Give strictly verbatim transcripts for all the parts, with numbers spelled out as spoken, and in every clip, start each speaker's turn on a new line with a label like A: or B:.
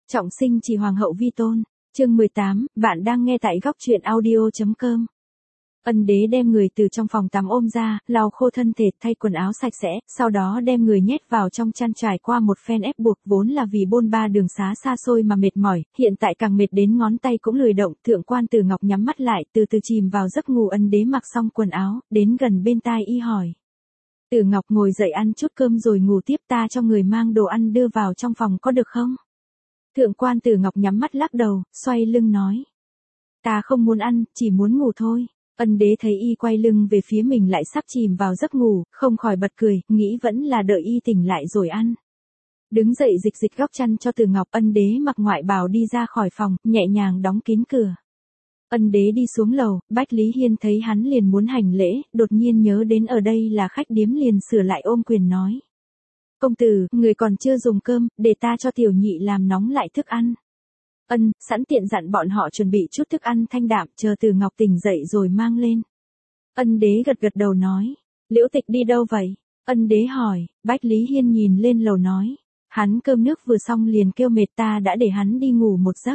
A: Trọng sinh chỉ hoàng hậu vi tôn. Chương mười tám, bạn đang nghe tại góc truyện audio chấm com. Ân đế đem người từ trong phòng tắm ôm ra, lau khô thân thể, thay quần áo sạch sẽ, sau đó đem người nhét vào trong chăn trải qua một phen ép buộc, vốn là vì bôn ba đường xá xa xôi mà mệt mỏi, hiện tại càng mệt đến ngón tay cũng lười động. Thượng quan Tử Ngọc nhắm mắt lại, từ từ chìm vào giấc ngủ. Ân đế mặc xong quần áo, đến gần bên tai y hỏi. Tử Ngọc, ngồi dậy ăn chút cơm rồi ngủ tiếp, ta cho người mang đồ ăn đưa vào trong phòng có được không? Thượng quan Tử Ngọc nhắm mắt lắc đầu, xoay lưng nói. Ta không muốn ăn, chỉ muốn ngủ thôi. Ân đế thấy y quay lưng về phía mình lại sắp chìm vào giấc ngủ, không khỏi bật cười, nghĩ vẫn là đợi y tỉnh lại rồi ăn. Đứng dậy dịch dịch góc chăn cho Tử Ngọc. Ân đế mặc ngoại bào đi ra khỏi phòng, nhẹ nhàng đóng kín cửa. Ân đế đi xuống lầu, Bách Lý Hiên thấy hắn liền muốn hành lễ, đột nhiên nhớ đến ở đây là khách điếm liền sửa lại ôm quyền nói. Công tử, người còn chưa dùng cơm, để ta cho tiểu nhị làm nóng lại thức ăn. Ân, sẵn tiện dặn bọn họ chuẩn bị chút thức ăn thanh đạm, chờ Tử Ngọc tỉnh dậy rồi mang lên. Ân đế gật gật đầu nói. Liễu Tịch đi đâu vậy? Ân đế hỏi. Bách Lý Hiên nhìn lên lầu nói. Hắn cơm nước vừa xong liền kêu mệt, ta đã để hắn đi ngủ một giấc.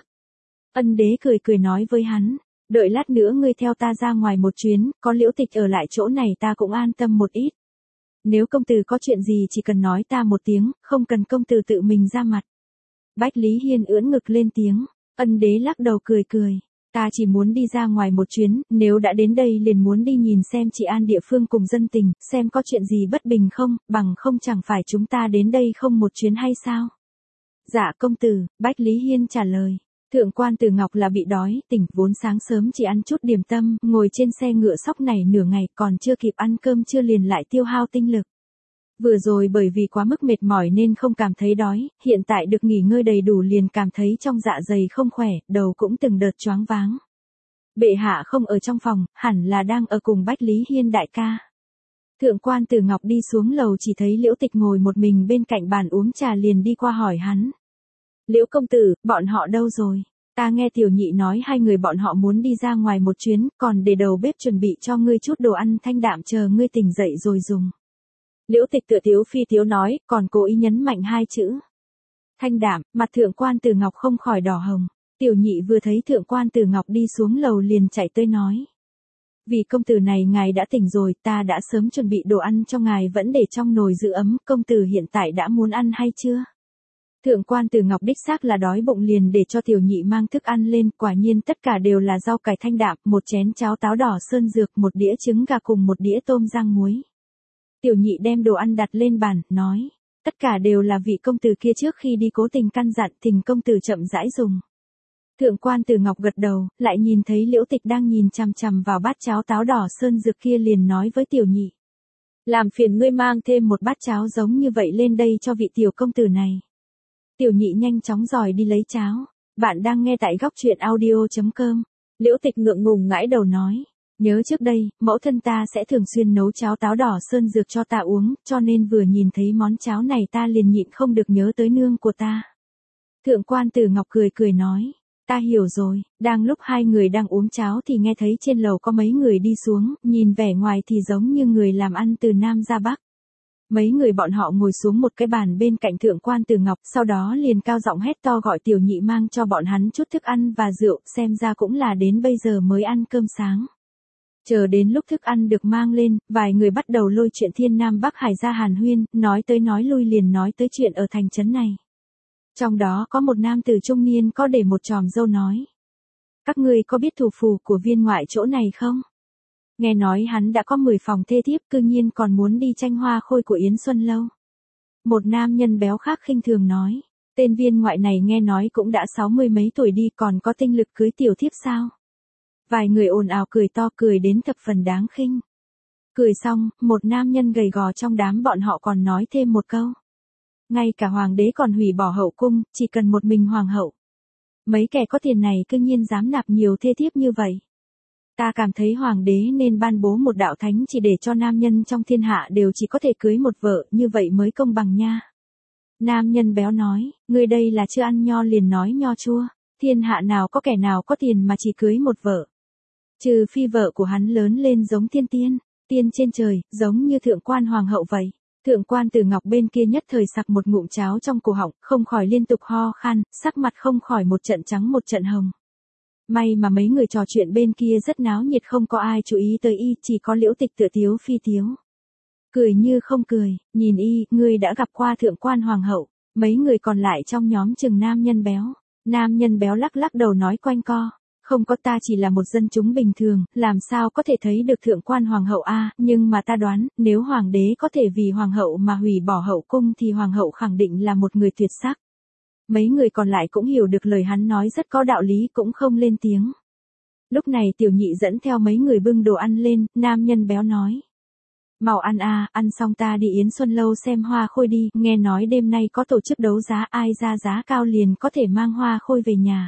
A: Ân đế cười cười nói với hắn. Đợi lát nữa ngươi theo ta ra ngoài một chuyến, có Liễu Tịch ở lại chỗ này ta cũng an tâm một ít. Nếu công tử có chuyện gì chỉ cần nói ta một tiếng, không cần công tử tự mình ra mặt. Bách Lý Hiên ưỡn ngực lên tiếng. Ân đế lắc đầu cười cười. Ta chỉ muốn đi ra ngoài một chuyến, nếu đã đến đây liền muốn đi nhìn xem trị an địa phương cùng dân tình, xem có chuyện gì bất bình không, bằng không chẳng phải chúng ta đến đây không một chuyến hay sao? Dạ công tử, Bách Lý Hiên trả lời. Thượng quan Tử Ngọc là bị đói, tỉnh, vốn sáng sớm chỉ ăn chút điểm tâm, ngồi trên xe ngựa sóc này nửa ngày, còn chưa kịp ăn cơm trưa liền lại tiêu hao tinh lực. Vừa rồi bởi vì quá mức mệt mỏi nên không cảm thấy đói, hiện tại được nghỉ ngơi đầy đủ liền cảm thấy trong dạ dày không khỏe, đầu cũng từng đợt choáng váng. Bệ hạ không ở trong phòng, hẳn là đang ở cùng Bách Lý Hiên đại ca. Thượng quan Tử Ngọc đi xuống lầu chỉ thấy Liễu Tịch ngồi một mình bên cạnh bàn uống trà liền đi qua hỏi hắn. Liễu công tử, bọn họ đâu rồi? Ta nghe tiểu nhị nói hai người bọn họ muốn đi ra ngoài một chuyến, còn để đầu bếp chuẩn bị cho ngươi chút đồ ăn thanh đạm chờ ngươi tỉnh dậy rồi dùng. Liễu Tịch tựa tiếu phi tiếu nói, còn cố ý nhấn mạnh hai chữ. Thanh đạm, mặt thượng quan Tử Ngọc không khỏi đỏ hồng. Tiểu nhị vừa thấy thượng quan Tử Ngọc đi xuống lầu liền chạy tới nói. Vì công tử này ngài đã tỉnh rồi, ta đã sớm chuẩn bị đồ ăn cho ngài vẫn để trong nồi giữ ấm, công tử hiện tại đã muốn ăn hay chưa? Thượng quan Tử Ngọc đích xác là đói bụng liền để cho tiểu nhị mang thức ăn lên, quả nhiên tất cả đều là rau cải thanh đạm, một chén cháo táo đỏ sơn dược, một đĩa trứng gà cùng một đĩa tôm rang muối. Tiểu nhị đem đồ ăn đặt lên bàn, nói, tất cả đều là vị công tử kia trước khi đi cố tình căn dặn, thỉnh công tử chậm rãi dùng. Thượng quan Tử Ngọc gật đầu, lại nhìn thấy Liễu Tịch đang nhìn chằm chằm vào bát cháo táo đỏ sơn dược kia liền nói với tiểu nhị. Làm phiền ngươi mang thêm một bát cháo giống như vậy lên đây cho vị tiểu công tử này. Tiểu nhị nhanh chóng dòi đi lấy cháo. Bạn đang nghe tại góc truyện audio chấm com. Liễu Tịch ngượng ngùng ngãi đầu nói. Nhớ trước đây, mẫu thân ta sẽ thường xuyên nấu cháo táo đỏ sơn dược cho ta uống, cho nên vừa nhìn thấy món cháo này ta liền nhịn không được nhớ tới nương của ta. Thượng quan Tử Ngọc cười cười nói. Ta hiểu rồi. Đang lúc hai người đang uống cháo thì nghe thấy trên lầu có mấy người đi xuống, nhìn vẻ ngoài thì giống như người làm ăn từ Nam ra Bắc. Mấy người bọn họ ngồi xuống một cái bàn bên cạnh thượng quan Tử Ngọc, sau đó liền cao giọng hét to gọi tiểu nhị mang cho bọn hắn chút thức ăn và rượu, xem ra cũng là đến bây giờ mới ăn cơm sáng. Chờ đến lúc thức ăn được mang lên, vài người bắt đầu lôi chuyện thiên Nam Bắc Hải ra hàn huyên, nói tới nói lui liền nói tới chuyện ở thành trấn này. Trong đó có một nam tử trung niên có để một chòm râu nói. Các ngươi có biết thủ phủ của viên ngoại chỗ này không? Nghe nói hắn đã có mười phòng thê thiếp, cư nhiên còn muốn đi tranh hoa khôi của Yến Xuân Lâu. Một nam nhân béo khác khinh thường nói, tên viên ngoại này nghe nói cũng đã sáu mươi mấy tuổi đi còn có tinh lực cưới tiểu thiếp sao? Vài người ồn ào cười to cười đến thập phần đáng khinh. Cười xong, một nam nhân gầy gò trong đám bọn họ còn nói thêm một câu. Ngay cả hoàng đế còn hủy bỏ hậu cung, chỉ cần một mình hoàng hậu. Mấy kẻ có tiền này cư nhiên dám nạp nhiều thê thiếp như vậy. Ta cảm thấy hoàng đế nên ban bố một đạo thánh chỉ để cho nam nhân trong thiên hạ đều chỉ có thể cưới một vợ, như vậy mới công bằng nha. Nam nhân béo nói, ngươi đây là chưa ăn nho liền nói nho chua, thiên hạ nào có kẻ nào có tiền mà chỉ cưới một vợ. Trừ phi vợ của hắn lớn lên giống thiên tiên, tiên trên trời, giống như thượng quan hoàng hậu vậy. Thượng quan Tử Ngọc bên kia nhất thời sặc một ngụm cháo trong cổ họng, không khỏi liên tục ho khan, sắc mặt không khỏi một trận trắng một trận hồng. May mà mấy người trò chuyện bên kia rất náo nhiệt, không có ai chú ý tới y, chỉ có Liễu Tịch tựa tiếu phi tiếu. Cười như không cười, nhìn y, ngươi đã gặp qua thượng quan hoàng hậu. Mấy người còn lại trong nhóm chừng nam nhân béo. Nam nhân béo lắc lắc đầu nói quanh co. Không có, ta chỉ là một dân chúng bình thường, làm sao có thể thấy được thượng quan hoàng hậu a, nhưng mà ta đoán, nếu hoàng đế có thể vì hoàng hậu mà hủy bỏ hậu cung thì hoàng hậu khẳng định là một người tuyệt sắc. Mấy người còn lại cũng hiểu được lời hắn nói rất có đạo lý, cũng không lên tiếng. Lúc này tiểu nhị dẫn theo mấy người bưng đồ ăn lên, nam nhân béo nói. Mau ăn a, ăn xong ta đi Yến Xuân Lâu xem hoa khôi đi, nghe nói đêm nay có tổ chức đấu giá, ai ra giá cao liền có thể mang hoa khôi về nhà.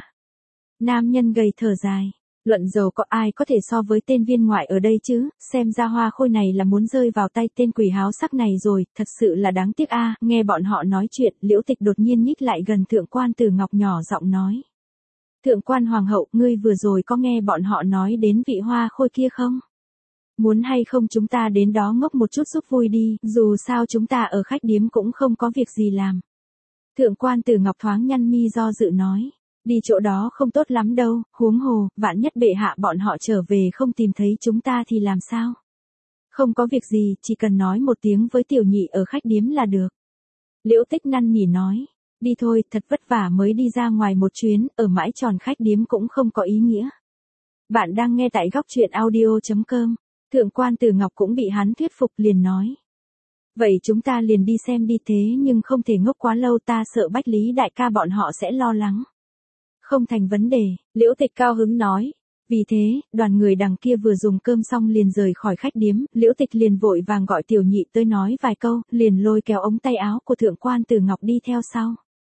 A: Nam nhân gầy thở dài, luận dầu có ai có thể so với tên viên ngoại ở đây chứ, xem ra hoa khôi này là muốn rơi vào tay tên quỷ háo sắc này rồi, thật sự là đáng tiếc a. Nghe bọn họ nói chuyện, Liễu Tịch đột nhiên nhích lại gần thượng quan Tử Ngọc nhỏ giọng nói. Thượng quan hoàng hậu, ngươi vừa rồi có nghe bọn họ nói đến vị hoa khôi kia không? Muốn hay không chúng ta đến đó ngốc một chút giúp vui đi, dù sao chúng ta ở khách điếm cũng không có việc gì làm. Thượng quan Tử Ngọc thoáng nhăn mi do dự nói. Đi chỗ đó không tốt lắm đâu, huống hồ, vạn nhất bệ hạ bọn họ trở về không tìm thấy chúng ta thì làm sao? Không có việc gì, chỉ cần nói một tiếng với tiểu nhị ở khách điếm là được. Liễu Tích năn nỉ nói, đi thôi, thật vất vả mới đi ra ngoài một chuyến, ở mãi tròn khách điếm cũng không có ý nghĩa. Bạn đang nghe tại góc truyện audio chấm com, thượng quan Tử Ngọc cũng bị hắn thuyết phục liền nói. Vậy chúng ta liền đi xem đi, thế nhưng không thể ngốc quá lâu, ta sợ Bách Lý đại ca bọn họ sẽ lo lắng. Không thành vấn đề, Liễu Tịch cao hứng nói. Vì thế, đoàn người đằng kia vừa dùng cơm xong liền rời khỏi khách điếm, Liễu Tịch liền vội vàng gọi tiểu nhị tới nói vài câu, liền lôi kéo ống tay áo của thượng quan Tử Ngọc đi theo sau.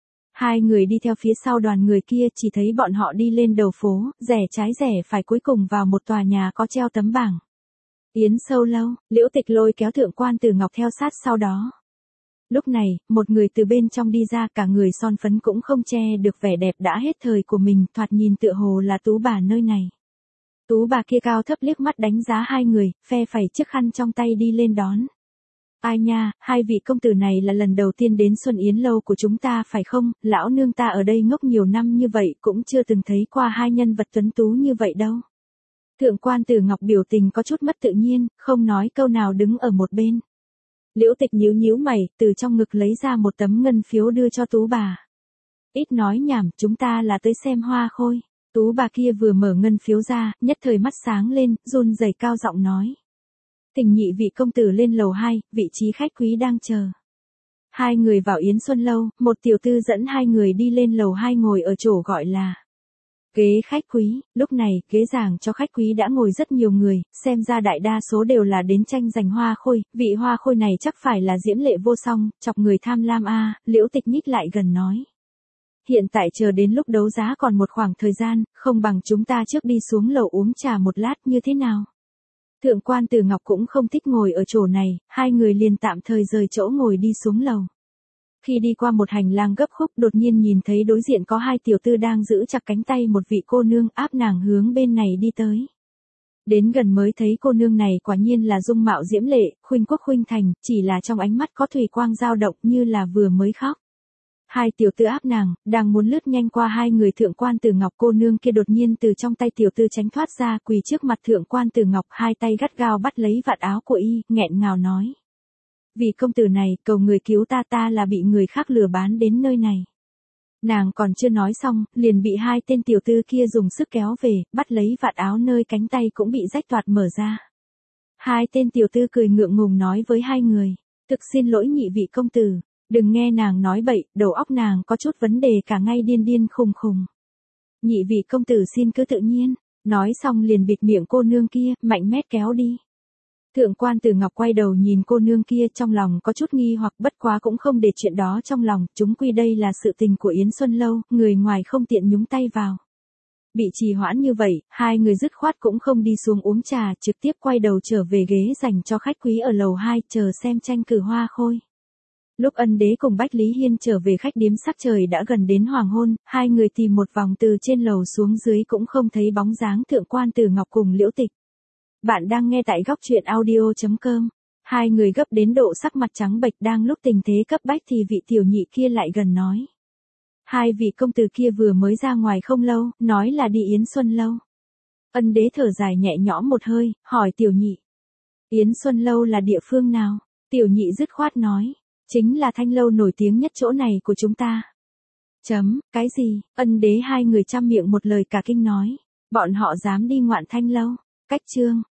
A: Hai người đi theo phía sau đoàn người kia, chỉ thấy bọn họ đi lên đầu phố, rẽ trái rẽ phải, cuối cùng vào một tòa nhà có treo tấm bảng. Yến Sâu Lâu, Liễu Tịch lôi kéo thượng quan Tử Ngọc theo sát sau đó. Lúc này, một người từ bên trong đi ra, cả người son phấn cũng không che được vẻ đẹp đã hết thời của mình, thoạt nhìn tựa hồ là tú bà nơi này. Tú bà kia cao thấp liếc mắt đánh giá hai người, phe phẩy chiếc khăn trong tay đi lên đón. Ai nha, hai vị công tử này là lần đầu tiên đến Xuân Yến Lâu của chúng ta phải không? Lão nương ta ở đây ngốc nhiều năm như vậy cũng chưa từng thấy qua hai nhân vật tuấn tú như vậy đâu. Thượng quan Tử Ngọc biểu tình có chút mất tự nhiên, không nói câu nào đứng ở một bên. Liễu Tịch nhíu nhíu mày, từ trong ngực lấy ra một tấm ngân phiếu đưa cho tú bà. Ít nói nhảm, chúng ta là tới xem hoa khôi. Tú bà kia vừa mở ngân phiếu ra, nhất thời mắt sáng lên, run rẩy cao giọng nói. Thỉnh nhị vị công tử lên lầu hai, vị trí khách quý đang chờ. Hai người vào Yến Xuân Lâu, một tiểu tư dẫn hai người đi lên lầu hai ngồi ở chỗ gọi là ghế khách quý. Lúc này, ghế giảng cho khách quý đã ngồi rất nhiều người, xem ra đại đa số đều là đến tranh giành hoa khôi, vị hoa khôi này chắc phải là diễm lệ vô song, chọc người tham lam a. Liễu Tịch nhích lại gần nói. Hiện tại chờ đến lúc đấu giá còn một khoảng thời gian, không bằng chúng ta trước đi xuống lầu uống trà một lát như thế nào? Thượng quan Tử Ngọc cũng không thích ngồi ở chỗ này, hai người liền tạm thời rời chỗ ngồi đi xuống lầu. Khi đi qua một hành lang gấp khúc, đột nhiên nhìn thấy đối diện có hai tiểu tư đang giữ chặt cánh tay một vị cô nương, áp nàng hướng bên này đi tới. Đến gần mới thấy cô nương này quả nhiên là dung mạo diễm lệ, khuynh quốc khuynh thành, chỉ là trong ánh mắt có thủy quang dao động như là vừa mới khóc. Hai tiểu tư áp nàng, đang muốn lướt nhanh qua hai người. Thượng quan Tử Ngọc, cô nương kia đột nhiên từ trong tay tiểu tư tránh thoát ra, quỳ trước mặt thượng quan Tử Ngọc, hai tay gắt gao bắt lấy vạt áo của y, nghẹn ngào nói. Vì công tử này, cầu người cứu ta, ta là bị người khác lừa bán đến nơi này. Nàng còn chưa nói xong, liền bị hai tên tiểu tư kia dùng sức kéo về, bắt lấy vạt áo nơi cánh tay cũng bị rách toạc mở ra. Hai tên tiểu tư cười ngượng ngùng nói với hai người, thực xin lỗi nhị vị công tử, đừng nghe nàng nói bậy, đầu óc nàng có chút vấn đề cả ngay điên điên khùng khùng. Nhị vị công tử xin cứ tự nhiên, nói xong liền bịt miệng cô nương kia, mạnh mẽ kéo đi. Thượng quan Tử Ngọc quay đầu nhìn cô nương kia, trong lòng có chút nghi hoặc, bất quá cũng không để chuyện đó trong lòng, chúng quy đây là sự tình của Yến Xuân Lâu, người ngoài không tiện nhúng tay vào. Bị trì hoãn như vậy, hai người dứt khoát cũng không đi xuống uống trà, trực tiếp quay đầu trở về ghế dành cho khách quý ở lầu hai, chờ xem tranh cử hoa khôi. Lúc Ân Đế cùng Bách Lý Hiên trở về khách điếm, sắc trời đã gần đến hoàng hôn, hai người tìm một vòng từ trên lầu xuống dưới cũng không thấy bóng dáng thượng quan Tử Ngọc cùng Liễu Tịch. Bạn đang nghe tại góc truyện audio chấm com. Hai người gấp đến độ sắc mặt trắng bệch, đang lúc tình thế cấp bách thì vị tiểu nhị kia lại gần nói. Hai vị công tử kia vừa mới ra ngoài không lâu, nói là đi Yến Xuân Lâu. Ân đế thở dài nhẹ nhõm một hơi, hỏi tiểu nhị. Yến Xuân Lâu là địa phương nào? Tiểu nhị dứt khoát nói. Chính là thanh lâu nổi tiếng nhất chỗ này của chúng ta. Chấm, cái gì? Ân đế hai người chăm miệng một lời cả kinh nói. Bọn họ dám đi ngoạn thanh lâu. Cách chương.